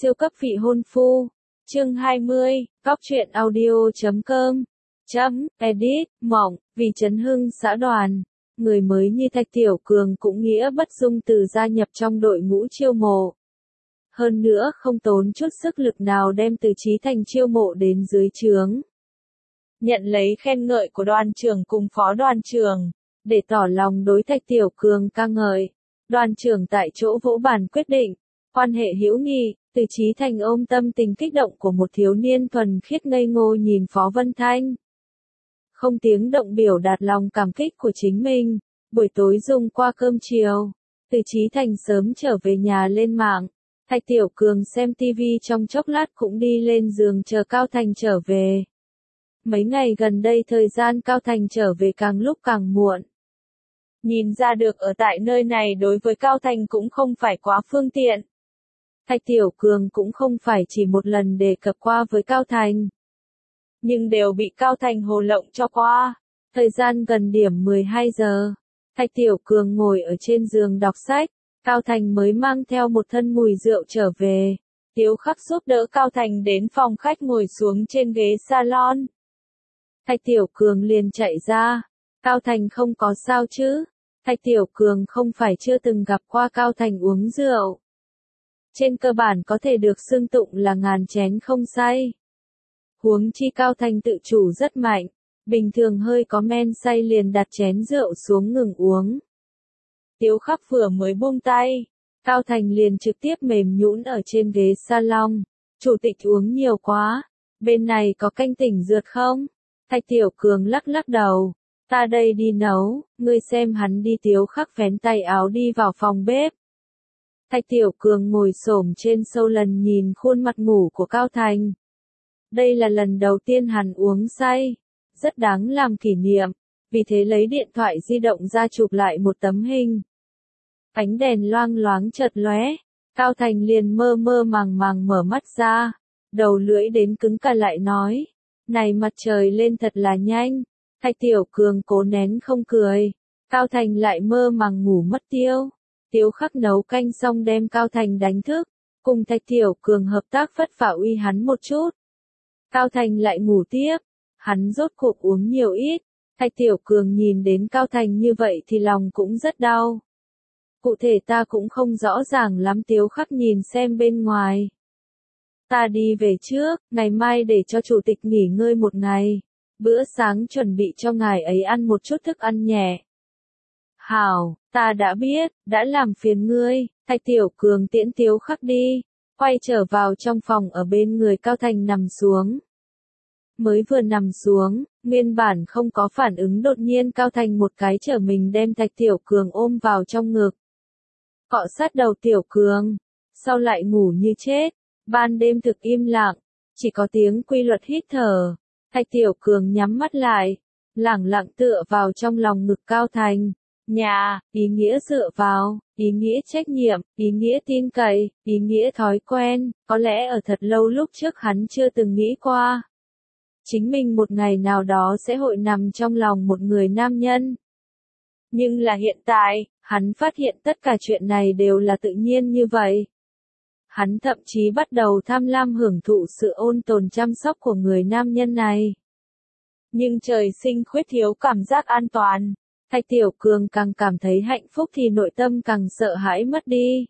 Siêu cấp vị hôn phu. Chương 20, Góc truyện audio.com. Edit, mỏng, vì Trấn Hưng xã đoàn. Người mới như Thạch Tiểu Cường cũng nghĩa bất dung từ gia nhập trong đội ngũ chiêu mộ. Hơn nữa không tốn chút sức lực nào đem Từ Chí Thành chiêu mộ đến dưới trướng. Nhận lấy khen ngợi của đoàn trưởng cùng phó đoàn trưởng, để tỏ lòng đối Thạch Tiểu Cường ca ngợi. Đoàn trưởng tại chỗ vỗ bàn quyết định, quan hệ hữu nghị. Từ Chí Thành ôm tâm tình kích động của một thiếu niên thuần khiết ngây ngô nhìn Phó Vân Thanh. Không tiếng động biểu đạt lòng cảm kích của chính mình. Buổi tối dùng qua cơm chiều, Từ Chí Thành sớm trở về nhà lên mạng. Thạch Tiểu Cường xem TV trong chốc lát cũng đi lên giường chờ Cao Thành trở về. Mấy ngày gần đây thời gian Cao Thành trở về càng lúc càng muộn. Nhìn ra được ở tại nơi này đối với Cao Thành cũng không phải quá phương tiện. Thạch Tiểu Cường cũng không phải chỉ một lần đề cập qua với Cao Thành. Nhưng đều bị Cao Thành hồ lộng cho qua. Thời gian gần điểm 12 giờ. Thạch Tiểu Cường ngồi ở trên giường đọc sách. Cao Thành mới mang theo một thân mùi rượu trở về. Tiếu Khắc giúp đỡ Cao Thành đến phòng khách ngồi xuống trên ghế salon. Thạch Tiểu Cường liền chạy ra. Cao Thành không có sao chứ? Thạch Tiểu Cường không phải chưa từng gặp qua Cao Thành uống rượu. Trên cơ bản có thể được xưng tụng là ngàn chén không say. Huống chi Cao Thành tự chủ rất mạnh, bình thường hơi có men say liền đặt chén rượu xuống ngừng uống. Tiếu Khắc vừa mới buông tay, Cao Thành liền trực tiếp mềm nhũn ở trên ghế salon. Chủ tịch uống nhiều quá, bên này có canh tỉnh rượt không? Thạch Tiểu Cường lắc lắc đầu, ta đây đi nấu, ngươi xem hắn đi. Tiếu Khắc vén tay áo đi vào phòng bếp. Thạch Tiểu Cường ngồi xổm trên sâu lần nhìn khuôn mặt ngủ của Cao Thành. Đây là lần đầu tiên hắn uống say, rất đáng làm kỷ niệm, vì thế lấy điện thoại di động ra chụp lại một tấm hình. Ánh đèn loang loáng chợt lóe, Cao Thành liền mơ mơ màng màng mở mắt ra, đầu lưỡi đến cứng cả lại nói, này mặt trời lên thật là nhanh. Thạch Tiểu Cường cố nén không cười, Cao Thành lại mơ màng ngủ mất tiêu. Tiếu Khắc nấu canh xong đem Cao Thành đánh thức, cùng Thạch Tiểu Cường hợp tác vất vả uy hắn một chút. Cao Thành lại ngủ tiếp, hắn rốt cuộc uống nhiều ít. Thạch Tiểu Cường nhìn đến Cao Thành như vậy thì lòng cũng rất đau. Cụ thể ta cũng không rõ ràng lắm. Tiếu Khắc nhìn xem bên ngoài. Ta đi về trước, ngày mai để cho chủ tịch nghỉ ngơi một ngày. Bữa sáng chuẩn bị cho ngài ấy ăn một chút thức ăn nhẹ. Hảo, ta đã biết, đã làm phiền ngươi. Thạch Tiểu Cường tiễn Tiếu Khắc đi, quay trở vào trong phòng ở bên người Cao Thành nằm xuống. Mới vừa nằm xuống, nguyên bản không có phản ứng đột nhiên Cao Thành một cái trở mình đem Thạch Tiểu Cường ôm vào trong ngực. Cọ sát đầu Tiểu Cường, sau lại ngủ như chết. Ban đêm thực im lặng, chỉ có tiếng quy luật hít thở. Thạch Tiểu Cường nhắm mắt lại, lẳng lặng tựa vào trong lòng ngực Cao Thành. Nhà, ý nghĩa dựa vào, ý nghĩa trách nhiệm, ý nghĩa tin cậy, ý nghĩa thói quen, có lẽ ở thật lâu lúc trước hắn chưa từng nghĩ qua. Chính mình một ngày nào đó sẽ hội nằm trong lòng một người nam nhân. Nhưng là hiện tại, hắn phát hiện tất cả chuyện này đều là tự nhiên như vậy. Hắn thậm chí bắt đầu tham lam hưởng thụ sự ôn tồn chăm sóc của người nam nhân này. Nhưng trời sinh khuyết thiếu cảm giác an toàn. Thạch Tiểu Cường càng cảm thấy hạnh phúc thì nội tâm càng sợ hãi mất đi.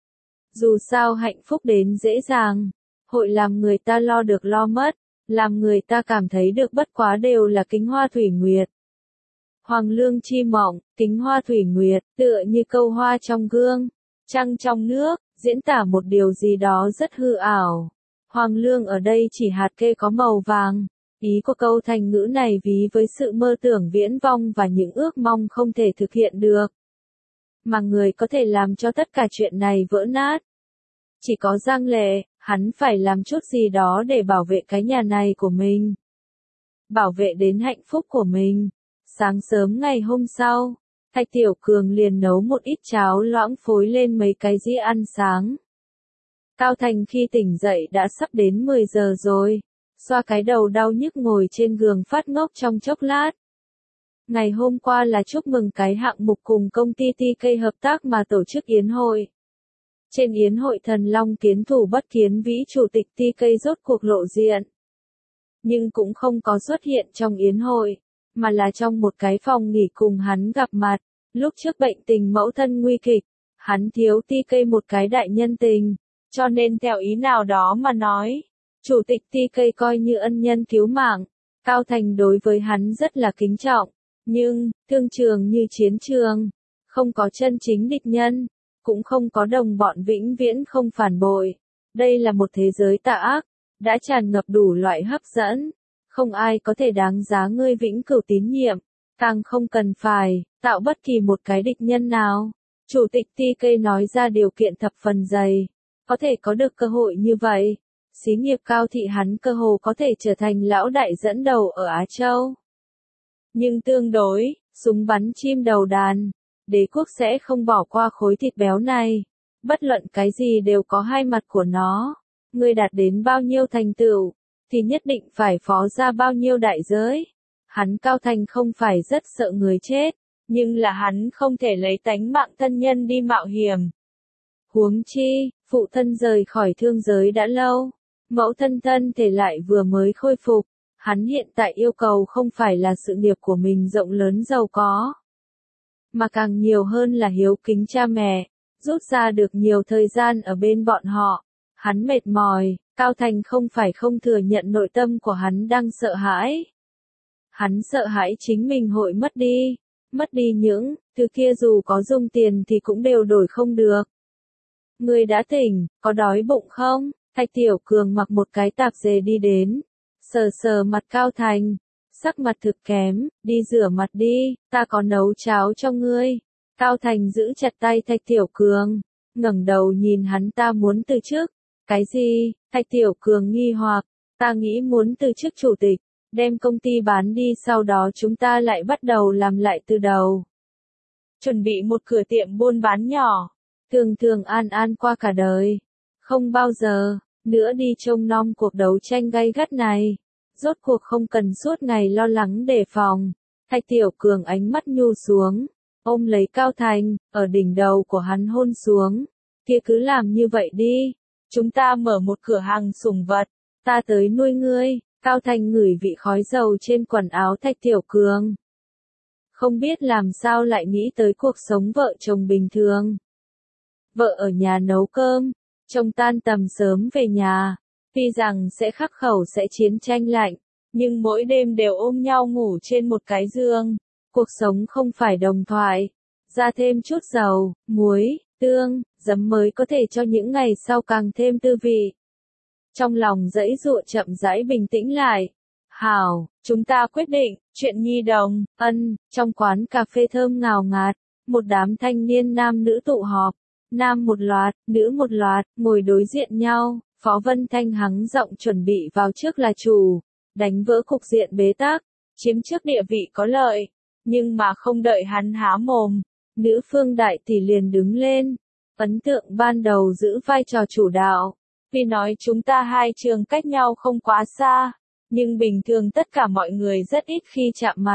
Dù sao hạnh phúc đến dễ dàng, hội làm người ta lo được lo mất, làm người ta cảm thấy được bất quá đều là kính hoa thủy nguyệt. Hoàng lương chi mộng, kính hoa thủy nguyệt, tựa như câu hoa trong gương, trăng trong nước, diễn tả một điều gì đó rất hư ảo. Hoàng lương ở đây chỉ hạt kê có màu vàng. Ý của câu thành ngữ này ví với sự mơ tưởng viễn vong và những ước mong không thể thực hiện được. Mà người có thể làm cho tất cả chuyện này vỡ nát. Chỉ có Giang Lệ, hắn phải làm chút gì đó để bảo vệ cái nhà này của mình. Bảo vệ đến hạnh phúc của mình. Sáng sớm ngày hôm sau, Thạch Tiểu Cường liền nấu một ít cháo loãng phối lên mấy cái dĩa ăn sáng. Cao Thành khi tỉnh dậy đã sắp đến 10 giờ rồi. Xoa cái đầu đau nhức ngồi trên giường phát ngốc trong chốc lát. Ngày hôm qua là chúc mừng cái hạng mục cùng công ty TK hợp tác mà tổ chức yến hội. Trên yến hội thần long kiến thủ bất kiến vĩ chủ tịch TK rốt cuộc lộ diện. Nhưng cũng không có xuất hiện trong yến hội, mà là trong một cái phòng nghỉ cùng hắn gặp mặt. Lúc trước bệnh tình mẫu thân nguy kịch, hắn thiếu TK một cái đại nhân tình, cho nên theo ý nào đó mà nói, chủ tịch TK coi như ân nhân cứu mạng. Cao Thành đối với hắn rất là kính trọng, nhưng, thương trường như chiến trường, không có chân chính địch nhân, cũng không có đồng bọn vĩnh viễn không phản bội. Đây là một thế giới tà ác, đã tràn ngập đủ loại hấp dẫn, không ai có thể đáng giá ngươi vĩnh cửu tín nhiệm, càng không cần phải tạo bất kỳ một cái địch nhân nào. Chủ tịch TK nói ra điều kiện thập phần dày, có thể có được cơ hội như vậy. Xí nghiệp Cao Thị hắn cơ hồ có thể trở thành lão đại dẫn đầu ở Á Châu. Nhưng tương đối, súng bắn chim đầu đàn, đế quốc sẽ không bỏ qua khối thịt béo này. Bất luận cái gì đều có hai mặt của nó. Ngươi đạt đến bao nhiêu thành tựu, thì nhất định phải phó ra bao nhiêu đại giới. Hắn Cao Thành không phải rất sợ người chết, nhưng là hắn không thể lấy tánh mạng thân nhân đi mạo hiểm. Huống chi, phụ thân rời khỏi thương giới đã lâu, mẫu thân thân thể lại vừa mới khôi phục, hắn hiện tại yêu cầu không phải là sự nghiệp của mình rộng lớn giàu có, mà càng nhiều hơn là hiếu kính cha mẹ, rút ra được nhiều thời gian ở bên bọn họ. Hắn mệt mỏi, Cao Thành không phải không thừa nhận nội tâm của hắn đang sợ hãi. Hắn sợ hãi chính mình hội mất đi những thứ kia dù có dùng tiền thì cũng đều đổi không được. Ngươi đã tỉnh, có đói bụng không? Thạch Tiểu Cường mặc một cái tạp dề đi đến, sờ sờ mặt Cao Thành, sắc mặt thực kém, đi rửa mặt đi, ta có nấu cháo cho ngươi. Cao Thành giữ chặt tay Thạch Tiểu Cường, ngẩng đầu nhìn hắn, ta muốn từ chức. Cái gì? Thạch Tiểu Cường nghi hoặc, ta nghĩ muốn từ chức chủ tịch, đem công ty bán đi, sau đó chúng ta lại bắt đầu làm lại từ đầu. Chuẩn bị một cửa tiệm buôn bán nhỏ, thường thường an an qua cả đời, không bao giờ nữa đi trông nom cuộc đấu tranh gay gắt này. Rốt cuộc không cần suốt ngày lo lắng đề phòng. Thạch Tiểu Cường ánh mắt nhu xuống, ôm lấy Cao Thành, ở đỉnh đầu của hắn hôn xuống. Kia cứ làm như vậy đi. Chúng ta mở một cửa hàng sủng vật, ta tới nuôi ngươi. Cao Thành ngửi vị khói dầu trên quần áo Thạch Tiểu Cường. Không biết làm sao lại nghĩ tới cuộc sống vợ chồng bình thường. Vợ ở nhà nấu cơm, chồng tan tầm sớm về nhà, tuy rằng sẽ khắc khẩu sẽ chiến tranh lạnh, nhưng mỗi đêm đều ôm nhau ngủ trên một cái giường. Cuộc sống không phải đồng thoại, ra thêm chút dầu, muối, tương, giấm mới có thể cho những ngày sau càng thêm tư vị. Trong lòng dãy dụa chậm rãi bình tĩnh lại. Hảo, chúng ta quyết định, chuyện nhi đồng, trong quán cà phê thơm ngào ngạt, một đám thanh niên nam nữ tụ họp, nam một loạt, nữ một loạt, ngồi đối diện nhau, Phó Vân Thanh hắng giọng chuẩn bị vào trước là chủ, đánh vỡ cục diện bế tắc, chiếm trước địa vị có lợi, nhưng mà không đợi hắn há mồm, nữ phương đại tỷ liền đứng lên, ấn tượng ban đầu giữ vai trò chủ đạo. Vì nói chúng ta hai trường cách nhau không quá xa, nhưng bình thường tất cả mọi người rất ít khi chạm mặt.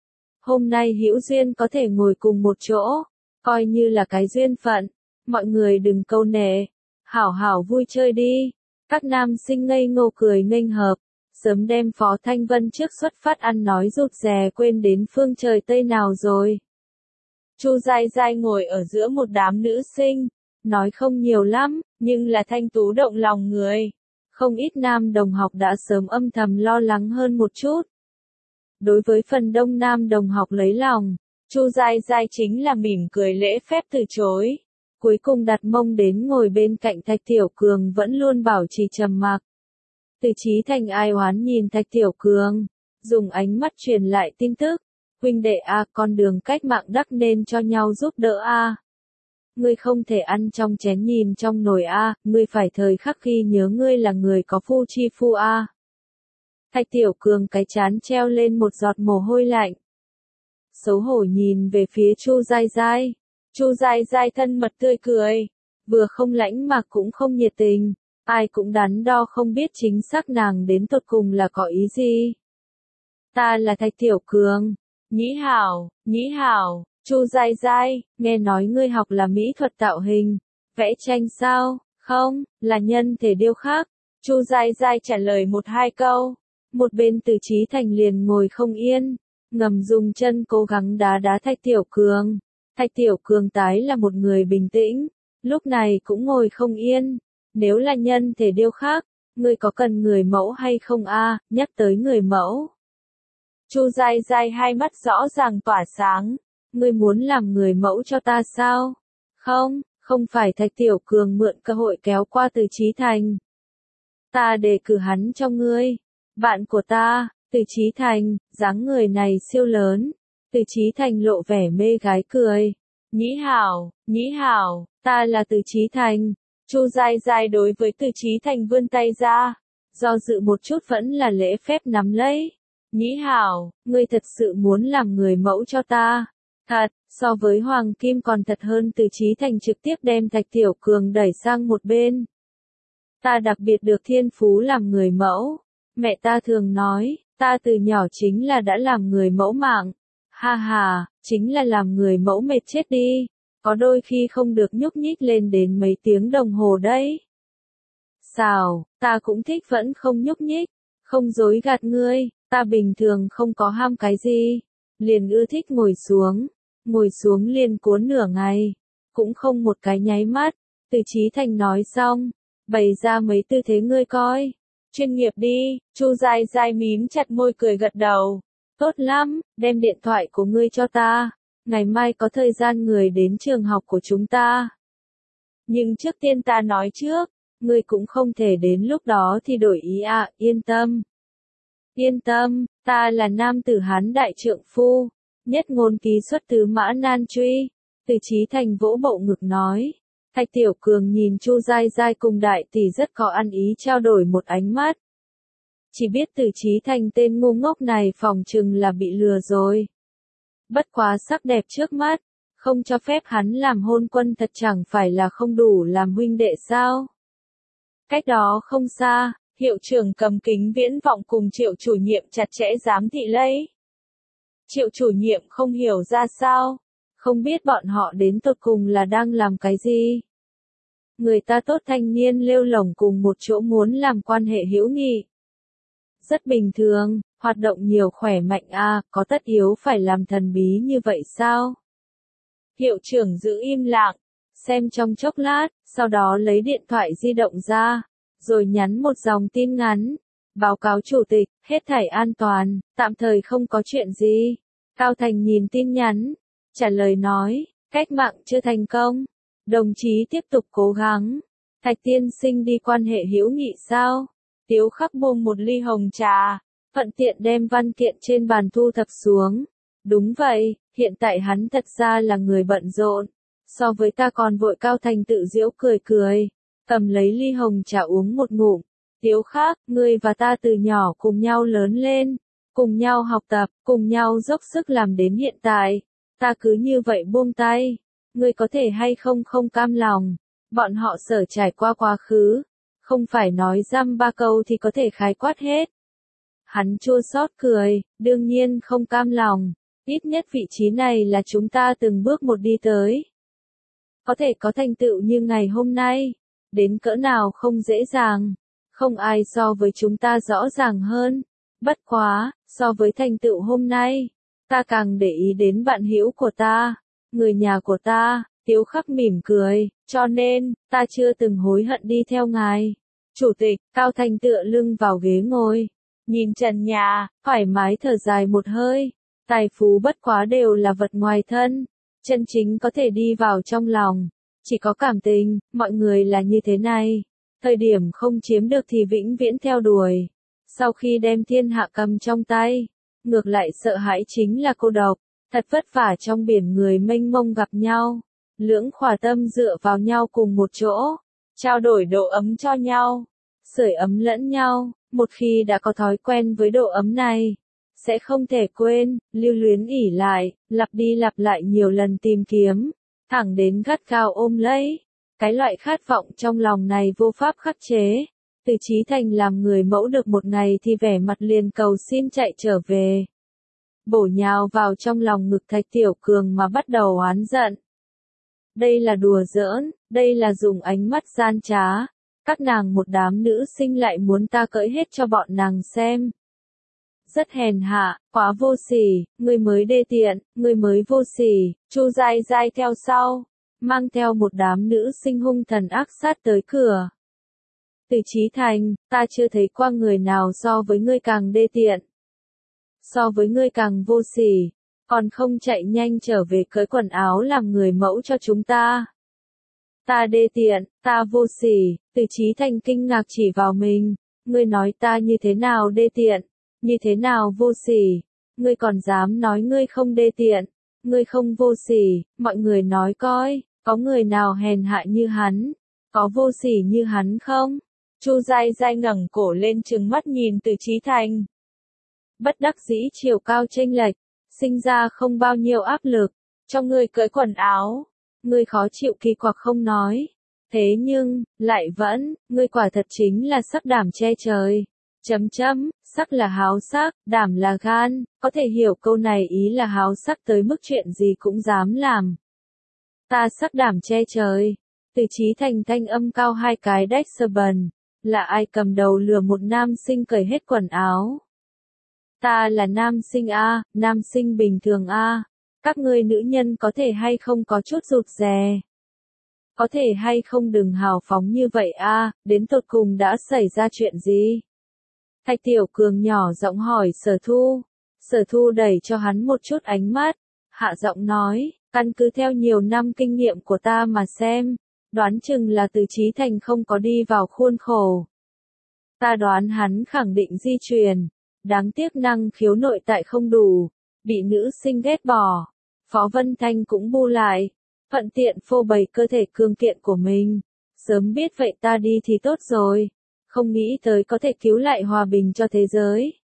Hôm nay hữu duyên có thể ngồi cùng một chỗ, coi như là cái duyên phận, mọi người đừng câu nệ, hảo hảo vui chơi đi. Các nam sinh ngây ngô cười nghênh hợp, sớm đem Phó Thanh Vân trước xuất phát ăn nói rụt rè quên đến phương trời Tây nào rồi. Chu Giai Giai ngồi ở giữa một đám nữ sinh, nói không nhiều lắm, nhưng là thanh tú động lòng người. Không ít nam đồng học đã sớm âm thầm lo lắng hơn một chút. Đối với phần đông nam đồng học lấy lòng, Chu Giai Giai chính là mỉm cười lễ phép từ chối. Cuối cùng đặt mông đến ngồi bên cạnh Thạch Tiểu Cường vẫn luôn bảo trì trầm mặc. Từ Chí Thành ai oán nhìn Thạch Tiểu Cường, dùng ánh mắt truyền lại tin tức. Huynh đệ a, con đường cách mạng đắc nên cho nhau giúp đỡ a. Ngươi không thể ăn trong chén nhìn trong nồi a, ngươi phải thời khắc ghi nhớ ngươi là người có phu chi phu a. Thạch Tiểu Cường cái chán treo lên một giọt mồ hôi lạnh. Xấu hổ nhìn về phía Chu Giai Giai. Chu Giai Giai thân mật tươi cười, vừa không lãnh mà cũng không nhiệt tình, ai cũng đắn đo không biết chính xác nàng đến tột cùng là có ý gì. Ta là Thạch Tiểu Cường. Nhĩ hảo, Chu Giai Giai, nghe nói ngươi học là mỹ thuật tạo hình, Vẽ tranh sao? Không, là nhân thể điêu khắc. Chu dai dai trả lời một hai câu. Một bên Từ Chí Thành liền ngồi không yên, ngầm dùng chân cố gắng đá đá Thạch Tiểu Cường. Thạch Tiểu Cường tái là một người bình tĩnh, lúc này cũng ngồi không yên. Nếu là nhân thể điêu khắc, ngươi có cần người mẫu hay không a? Nhắc tới người mẫu. Chu dai dai hai mắt rõ ràng tỏa sáng. Ngươi muốn làm người mẫu cho ta sao? Không, không phải. Thạch Tiểu Cường mượn cơ hội kéo qua Từ Chí Thành. Ta đề cử hắn cho ngươi. Bạn của ta, Từ Chí Thành, dáng người này siêu lớn. Từ Chí Thành lộ vẻ mê gái cười. Nhĩ hảo, ta là Từ Chí Thành. Chu dai dai đối với Từ Chí Thành vươn tay ra. Do dự một chút vẫn là lễ phép nắm lấy. Nhĩ hảo, ngươi thật sự muốn làm người mẫu cho ta. Thật, so với Hoàng Kim còn thật hơn. Từ Chí Thành trực tiếp đem Thạch Tiểu Cường đẩy sang một bên. Ta đặc biệt được thiên phú làm người mẫu. Mẹ ta thường nói, ta từ nhỏ chính là đã làm người mẫu mạng. Ha ha, chính là làm người mẫu mệt chết đi. Có đôi khi không được nhúc nhích lên đến mấy tiếng đồng hồ đấy. Xào, ta cũng thích vẫn không nhúc nhích. Không dối gạt ngươi, ta bình thường không có ham cái gì. Liền ưa thích ngồi xuống liền cuốn nửa ngày. Cũng không một cái nháy mắt. Từ Chí Thành nói xong, bày ra mấy tư thế ngươi coi. Chuyên nghiệp đi. Chu dai dai mím chặt môi cười gật đầu. Tốt lắm, đem điện thoại của ngươi cho ta. Ngày mai có thời gian người đến trường học của chúng ta. Nhưng trước tiên ta nói trước, ngươi cũng không thể đến lúc đó thì đổi ý à, yên tâm. Yên tâm, ta là nam tử Hán đại trượng phu. Nhất ngôn ký xuất tứ mã nan truy. Từ Chí Thành vỗ bộ ngực nói. Thạch Tiểu Cường nhìn Chu dai dai cùng đại tỷ rất có ăn ý trao đổi một ánh mắt. Chỉ biết Từ Chí Thành tên ngu ngốc này phỏng chừng là bị lừa rồi. Bất quá sắc đẹp trước mắt, không cho phép hắn làm hôn quân thật chẳng phải là không đủ làm huynh đệ sao. Cách đó không xa, hiệu trưởng cầm kính viễn vọng cùng Triệu chủ nhiệm chặt chẽ giám thị lấy. Triệu chủ nhiệm không hiểu ra sao, không biết bọn họ đến tột cùng là đang làm cái gì. Người ta tốt thanh niên lêu lổng cùng một chỗ muốn làm quan hệ hữu nghị. Rất bình thường, hoạt động nhiều khỏe mạnh à, có tất yếu phải làm thần bí như vậy sao? Hiệu trưởng giữ im lặng, xem trong chốc lát, sau đó lấy điện thoại di động ra, rồi nhắn một dòng tin ngắn. Báo cáo chủ tịch, hết thảy an toàn, tạm thời không có chuyện gì. Cao Thành nhìn tin nhắn, trả lời nói, cách mạng chưa thành công. Đồng chí tiếp tục cố gắng. Thạch tiên sinh đi quan hệ hữu nghị sao? Tiếu Khắc buông một ly hồng trà, thuận tiện đem văn kiện trên bàn thu thập xuống. Đúng vậy, hiện tại hắn thật ra là người bận rộn. So với ta còn vội. Cao Thành tự giễu cười cười, cầm lấy ly hồng trà uống một ngụm. Tiếu Khắc, ngươi và ta từ nhỏ cùng nhau lớn lên, cùng nhau học tập, cùng nhau dốc sức làm đến hiện tại. Ta cứ như vậy buông tay. Ngươi có thể hay không không cam lòng. Bọn họ sở trải qua quá khứ. Không phải nói dăm ba câu thì có thể khái quát hết. Hắn chua xót cười, đương nhiên không cam lòng. Ít nhất vị trí này là chúng ta từng bước một đi tới. Có thể có thành tựu như ngày hôm nay. Đến cỡ nào không dễ dàng. Không ai so với chúng ta rõ ràng hơn. Bất quá, so với thành tựu hôm nay, ta càng để ý đến bạn hữu của ta, người nhà của ta. Tiếu Khắc mỉm cười, cho nên, ta chưa từng hối hận đi theo ngài. Chủ tịch, Cao Thành tựa lưng vào ghế ngồi, nhìn trần nhà, thoải mái thở dài một hơi. Tài phú bất quá đều là vật ngoài thân, chân chính có thể đi vào trong lòng, chỉ có cảm tình. Mọi người là như thế này, thời điểm không chiếm được thì vĩnh viễn theo đuổi. Sau khi đem thiên hạ cầm trong tay, ngược lại sợ hãi chính là cô độc. Thật vất vả trong biển người mênh mông gặp nhau, lưỡng khỏa tâm dựa vào nhau cùng một chỗ, trao đổi độ ấm cho nhau, sưởi ấm lẫn nhau. Một khi đã có thói quen với độ ấm này, sẽ không thể quên, lưu luyến ỉ lại, lặp đi lặp lại nhiều lần tìm kiếm, thẳng đến gắt gao ôm lấy. Cái loại khát vọng trong lòng này vô pháp khắc chế. Từ Chí Thành làm người mẫu được một ngày thì vẻ mặt liền cầu xin chạy trở về. Bổ nhào vào trong lòng ngực Thạch Tiểu Cường mà bắt đầu oán giận. Đây là đùa giỡn, Đây là dùng ánh mắt gian trá. Các nàng một đám nữ sinh lại muốn ta cởi hết cho bọn nàng xem. Rất hèn hạ, quá vô sỉ, người mới đê tiện, người mới vô sỉ. Chu Giai Giai theo sau, mang theo một đám nữ sinh hung thần ác sát tới cửa. Từ Chí Thành, ta chưa thấy qua người nào so với ngươi càng đê tiện, so với ngươi càng vô sỉ, còn không chạy nhanh trở về cởi quần áo làm người mẫu cho chúng ta. Ta đê tiện, ta vô sỉ. Từ Chí Thành kinh ngạc chỉ vào mình, ngươi nói ta như thế nào đê tiện, như thế nào vô sỉ, ngươi còn dám nói ngươi không đê tiện, ngươi không vô sỉ, mọi người nói coi, có người nào hèn hạ như hắn, có vô sỉ như hắn không? Chu Giai Giai ngẩng cổ lên trừng mắt nhìn Từ Chí Thành. Bất đắc dĩ chiều cao chênh lệch, sinh ra không bao nhiêu áp lực, cho ngươi cởi quần áo, ngươi khó chịu kỳ quặc không nói. Thế nhưng, lại vẫn, ngươi quả thật chính là sắc đảm che trời. Sắc là háo sắc, đảm là gan, có thể hiểu câu này ý là háo sắc tới mức chuyện gì cũng dám làm. Ta sắc đảm che trời. Từ Chí Thành thanh âm cao hai cái đách sờ bần. Là ai cầm đầu lừa một nam sinh cởi hết quần áo? Ta là nam sinh A, nam sinh bình thường A. Các ngươi nữ nhân có thể hay không có chút rụt rè? Có thể hay không đừng hào phóng như vậy A, đến tột cùng đã xảy ra chuyện gì? Thạch Tiểu Cường nhỏ giọng hỏi Sở Thu. Sở Thu đẩy cho hắn một chút ánh mắt, hạ giọng nói, căn cứ theo nhiều năm kinh nghiệm của ta mà xem, đoán chừng là Từ Chí Thành không có đi vào khuôn khổ. Ta đoán hắn khẳng định di truyền, đáng tiếc năng khiếu nội tại không đủ, bị nữ sinh ghét bỏ. Phó Vân Thanh cũng bu lại, thuận tiện phô bày cơ thể cương kiện của mình. Sớm biết vậy ta đi thì tốt rồi, không nghĩ tới có thể cứu lại hòa bình cho thế giới.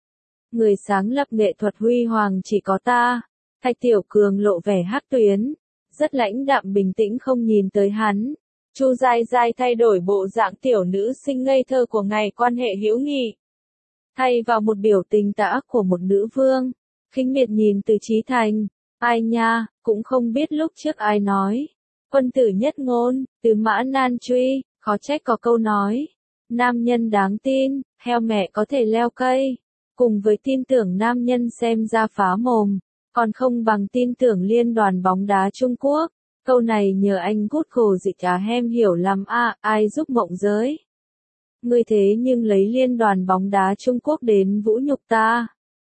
Người sáng lập nghệ thuật huy hoàng chỉ có ta. Thạch Tiểu Cường lộ vẻ hắc tuyến, rất lãnh đạm bình tĩnh không nhìn tới hắn. Chu Giai Giai thay đổi bộ dạng tiểu nữ sinh ngây thơ của ngày quan hệ hữu nghị, thay vào một biểu tình tà ác của một nữ vương, khinh miệt nhìn Từ Chí Thành. Ai nha, cũng không biết lúc trước ai nói. Quân tử nhất ngôn, Từ Mã Nan Truy, khó trách có câu nói. Nam nhân đáng tin, heo mẹ có thể leo cây. Cùng với tin tưởng nam nhân xem ra phá mồm, còn không bằng tin tưởng liên đoàn bóng đá Trung Quốc. Câu này nhờ anh Google dịch hem hiểu lắm ai giúp mộng giới. Ngươi thế nhưng lấy liên đoàn bóng đá Trung Quốc đến vũ nhục ta.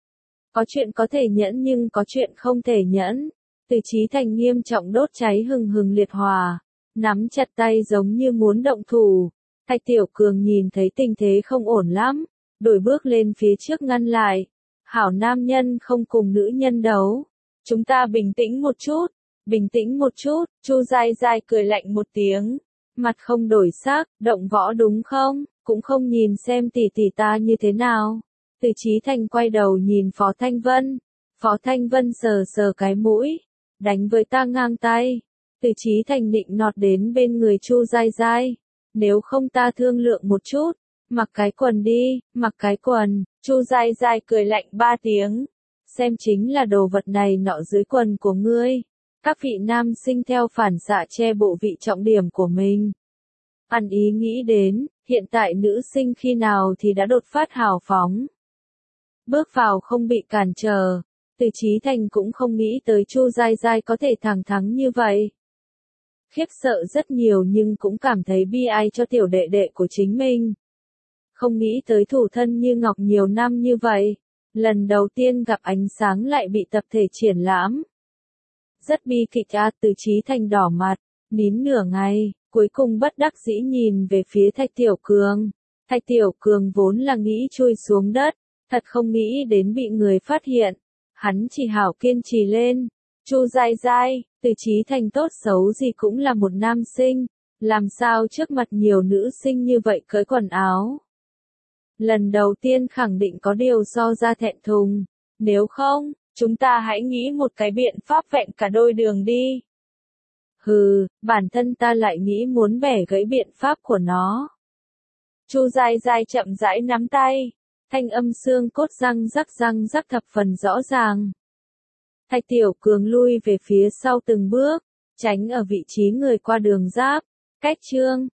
Có chuyện có thể nhẫn nhưng có chuyện không thể nhẫn. Từ Chí Thành nghiêm trọng đốt cháy hừng hừng liệt hỏa, nắm chặt tay giống như muốn động thủ. Thạch Tiểu Cường nhìn thấy tình thế không ổn lắm, đổi bước lên phía trước ngăn lại. Hảo nam nhân không cùng nữ nhân đấu. Chúng ta bình tĩnh một chút, bình tĩnh một chút. Chu Giai Giai cười lạnh một tiếng, mặt không đổi sắc, động võ đúng không, cũng không nhìn xem tỷ tỷ ta như thế nào. Từ Chí Thành quay đầu nhìn Phó Thanh Vân. Phó Thanh Vân sờ sờ cái mũi, đánh với ta ngang tay. Từ Chí Thành định nọt đến bên người Chu Giai Giai. Nếu không ta thương lượng một chút, mặc cái quần đi, mặc cái quần. Chu Giai Giai cười lạnh 3 tiếng. Xem chính là đồ vật này nọ dưới quần của ngươi. Các vị nam sinh theo phản xạ che bộ vị trọng điểm của mình. Ăn ý nghĩ đến, hiện tại nữ sinh khi nào thì đã đột phát hào phóng. Bước vào không bị cản trở. Từ Chí Thành cũng không nghĩ tới Chu Giai Giai có thể thẳng thắn như vậy. Khiếp sợ rất nhiều nhưng cũng cảm thấy bi ai cho tiểu đệ đệ của chính mình. Không nghĩ tới thủ thân như ngọc nhiều năm như vậy, lần đầu tiên gặp ánh sáng lại bị tập thể triển lãm. Rất bi kịch Từ Chí Thành đỏ mặt, nín nửa ngày, cuối cùng bất đắc dĩ nhìn về phía Thạch Tiểu Cường. Thạch Tiểu Cường vốn là nghĩ chui xuống đất, thật không nghĩ đến bị người phát hiện. Hắn chỉ hảo kiên trì lên. Chu Giai Giai, Từ Chí Thành tốt xấu gì cũng là một nam sinh, làm sao trước mặt nhiều nữ sinh như vậy cởi quần áo. Lần đầu tiên khẳng định có điều so ra thẹn thùng, nếu không, chúng ta hãy nghĩ một cái biện pháp vẹn cả đôi đường đi. Hừ, bản thân ta lại nghĩ muốn bẻ gãy biện pháp của nó. Chu Giai Giai chậm rãi nắm tay, thanh âm xương cốt răng rắc thập phần rõ ràng. Thạch Tiểu Cường lui về phía sau từng bước, tránh ở vị trí người qua đường giáp. Cách chương